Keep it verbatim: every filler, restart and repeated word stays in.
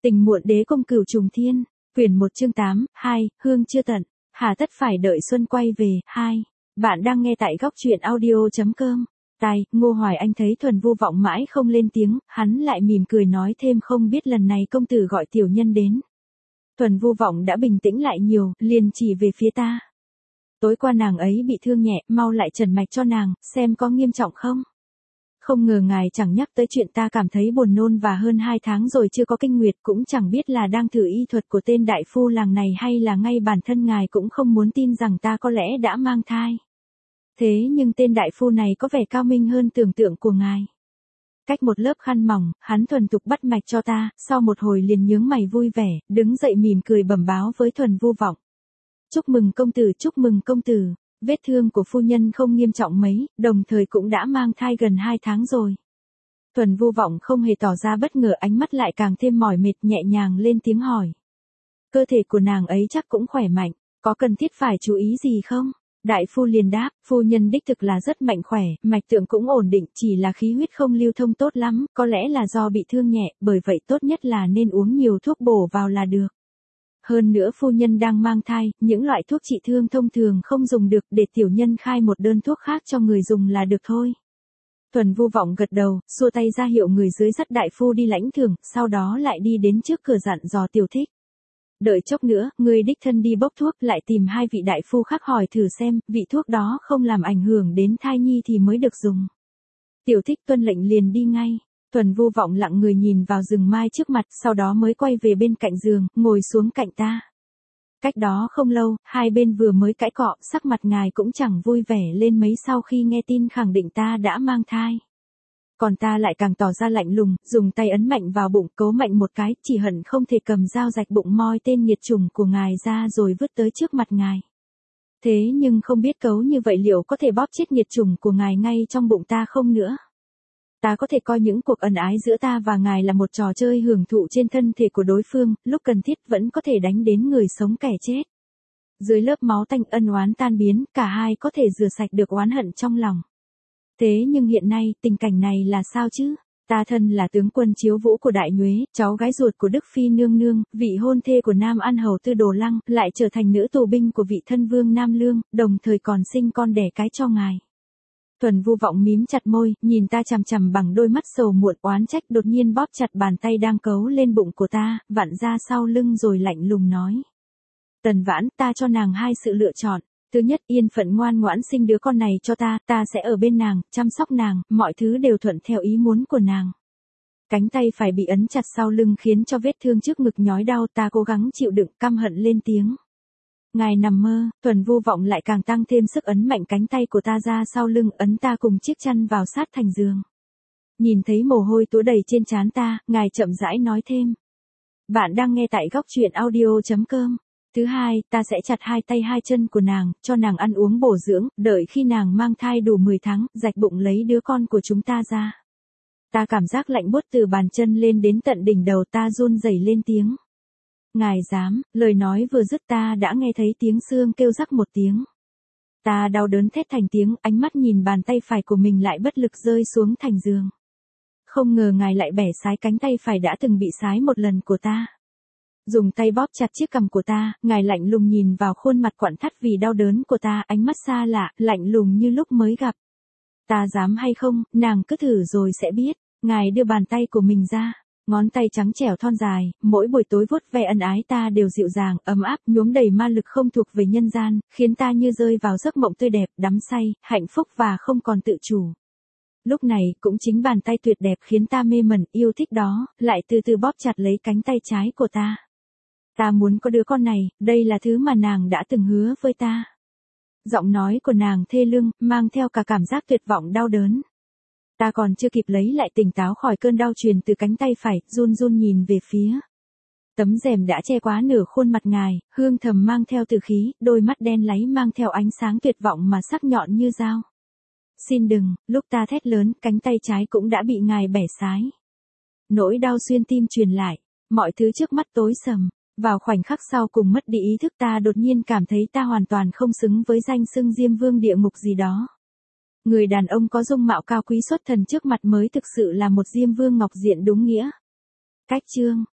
Tình muộn đế công cửu trùng thiên, quyển một chương tám, hai, hương chưa tận, hà tất phải đợi xuân quay về, hai. Bạn đang nghe tại góc truyện audio.com. Tai, Ngô Hoài Anh thấy Thuần Vu Vọng mãi không lên tiếng, hắn lại mỉm cười nói thêm không biết lần này công tử gọi tiểu nhân đến. Thuần Vu Vọng đã bình tĩnh lại nhiều, liền chỉ về phía ta. Tối qua nàng ấy bị thương nhẹ, mau lại trần mạch cho nàng, xem có nghiêm trọng không. Không ngờ ngài chẳng nhắc tới chuyện ta cảm thấy buồn nôn và hơn hai tháng rồi chưa có kinh nguyệt, cũng chẳng biết là đang thử y thuật của tên đại phu làng này hay là ngay bản thân ngài cũng không muốn tin rằng ta có lẽ đã mang thai. Thế nhưng tên đại phu này có vẻ cao minh hơn tưởng tượng của ngài. Cách một lớp khăn mỏng, hắn thuần thục bắt mạch cho ta, sau một hồi liền nhướng mày vui vẻ, đứng dậy mỉm cười bẩm báo với Thuần Vu Vọng. Chúc mừng công tử, chúc mừng công tử. Vết thương của phu nhân không nghiêm trọng mấy, đồng thời cũng đã mang thai gần hai tháng rồi. Thuần Vu Vọng không hề tỏ ra bất ngờ, ánh mắt lại càng thêm mỏi mệt, nhẹ nhàng lên tiếng hỏi. Cơ thể của nàng ấy chắc cũng khỏe mạnh, có cần thiết phải chú ý gì không? Đại phu liền đáp, phu nhân đích thực là rất mạnh khỏe, mạch tượng cũng ổn định, chỉ là khí huyết không lưu thông tốt lắm, có lẽ là do bị thương nhẹ, bởi vậy tốt nhất là nên uống nhiều thuốc bổ vào là được. Hơn nữa phu nhân đang mang thai, những loại thuốc trị thương thông thường không dùng được, để tiểu nhân khai một đơn thuốc khác cho người dùng là được thôi. Thuần Vu Vọng gật đầu, xua tay ra hiệu người dưới dắt đại phu đi lãnh thưởng, sau đó lại đi đến trước cửa dặn dò Tiểu Thích. Đợi chốc nữa, người đích thân đi bốc thuốc, lại tìm hai vị đại phu khác hỏi thử xem, vị thuốc đó không làm ảnh hưởng đến thai nhi thì mới được dùng. Tiểu Thích tuân lệnh liền đi ngay. Thuần Vu Vọng lặng người nhìn vào rừng mai trước mặt, sau đó mới quay về bên cạnh giường, ngồi xuống cạnh ta. Cách đó không lâu, hai bên vừa mới cãi cọ, sắc mặt ngài cũng chẳng vui vẻ lên mấy sau khi nghe tin khẳng định ta đã mang thai. Còn ta lại càng tỏ ra lạnh lùng, dùng tay ấn mạnh vào bụng, cố mạnh một cái, chỉ hận không thể cầm dao rạch bụng moi tên nghiệt chủng của ngài ra rồi vứt tới trước mặt ngài. Thế nhưng không biết cấu như vậy liệu có thể bóp chết nghiệt chủng của ngài ngay trong bụng ta không nữa. Ta có thể coi những cuộc ân ái giữa ta và ngài là một trò chơi hưởng thụ trên thân thể của đối phương, lúc cần thiết vẫn có thể đánh đến người sống kẻ chết. Dưới lớp máu tanh ân oán tan biến, cả hai có thể rửa sạch được oán hận trong lòng. Thế nhưng hiện nay, tình cảnh này là sao chứ? Ta thân là tướng quân Chiếu Vũ của Đại Nhuế, cháu gái ruột của Đức Phi Nương Nương, vị hôn thê của Nam An Hầu Tư Đồ Lăng, lại trở thành nữ tù binh của vị thân vương Nam Lương, đồng thời còn sinh con đẻ cái cho ngài. Thuần Vu Vọng mím chặt môi, nhìn ta chằm chằm bằng đôi mắt sầu muộn oán trách, đột nhiên bóp chặt bàn tay đang cấu lên bụng của ta, vặn ra sau lưng rồi lạnh lùng nói. Tần Vãn, ta cho nàng hai sự lựa chọn. Thứ nhất, yên phận ngoan ngoãn sinh đứa con này cho ta, ta sẽ ở bên nàng, chăm sóc nàng, mọi thứ đều thuận theo ý muốn của nàng. Cánh tay phải bị ấn chặt sau lưng khiến cho vết thương trước ngực nhói đau, ta cố gắng chịu đựng, căm hận lên tiếng. Ngài nằm mơ, Thuần Vu Vọng lại càng tăng thêm sức ấn mạnh cánh tay của ta ra sau lưng, ấn ta cùng chiếc chăn vào sát thành giường. Nhìn thấy mồ hôi túa đầy trên trán ta, ngài chậm rãi nói thêm. Bạn đang nghe tại góc truyện audio.com. Thứ hai, ta sẽ chặt hai tay hai chân của nàng, cho nàng ăn uống bổ dưỡng, đợi khi nàng mang thai đủ mười tháng, rạch bụng lấy đứa con của chúng ta ra. Ta cảm giác lạnh buốt từ bàn chân lên đến tận đỉnh đầu, ta run rẩy lên tiếng. Ngài dám, lời nói vừa dứt ta đã nghe thấy tiếng xương kêu rắc một tiếng. Ta đau đớn thét thành tiếng, ánh mắt nhìn bàn tay phải của mình lại bất lực rơi xuống thành giường. Không ngờ ngài lại bẻ sái cánh tay phải đã từng bị sái một lần của ta. Dùng tay bóp chặt chiếc cằm của ta, ngài lạnh lùng nhìn vào khuôn mặt quặn thắt vì đau đớn của ta, ánh mắt xa lạ, lạnh lùng như lúc mới gặp. Ta dám hay không, nàng cứ thử rồi sẽ biết. Ngài đưa bàn tay của mình ra, ngón tay trắng trẻo thon dài, mỗi buổi tối vuốt ve ân ái ta đều dịu dàng, ấm áp, nhuốm đầy ma lực không thuộc về nhân gian, khiến ta như rơi vào giấc mộng tươi đẹp, đắm say, hạnh phúc và không còn tự chủ. Lúc này, cũng chính bàn tay tuyệt đẹp khiến ta mê mẩn, yêu thích đó, lại từ từ bóp chặt lấy cánh tay trái của ta. Ta muốn có đứa con này, đây là thứ mà nàng đã từng hứa với ta. Giọng nói của nàng thê lương, mang theo cả cảm giác tuyệt vọng đau đớn. Ta còn chưa kịp lấy lại tỉnh táo khỏi cơn đau truyền từ cánh tay phải, run run nhìn về phía. Tấm rèm đã che quá nửa khuôn mặt ngài, hương thầm mang theo từ khí, đôi mắt đen láy mang theo ánh sáng tuyệt vọng mà sắc nhọn như dao. Xin đừng, lúc ta thét lớn, cánh tay trái cũng đã bị ngài bẻ sái. Nỗi đau xuyên tim truyền lại, mọi thứ trước mắt tối sầm. Vào khoảnh khắc sau cùng mất đi ý thức, ta đột nhiên cảm thấy ta hoàn toàn không xứng với danh xưng Diêm Vương địa ngục gì đó. Người đàn ông có dung mạo cao quý xuất thần trước mặt mới thực sự là một Diêm Vương ngọc diện đúng nghĩa. Cách chương,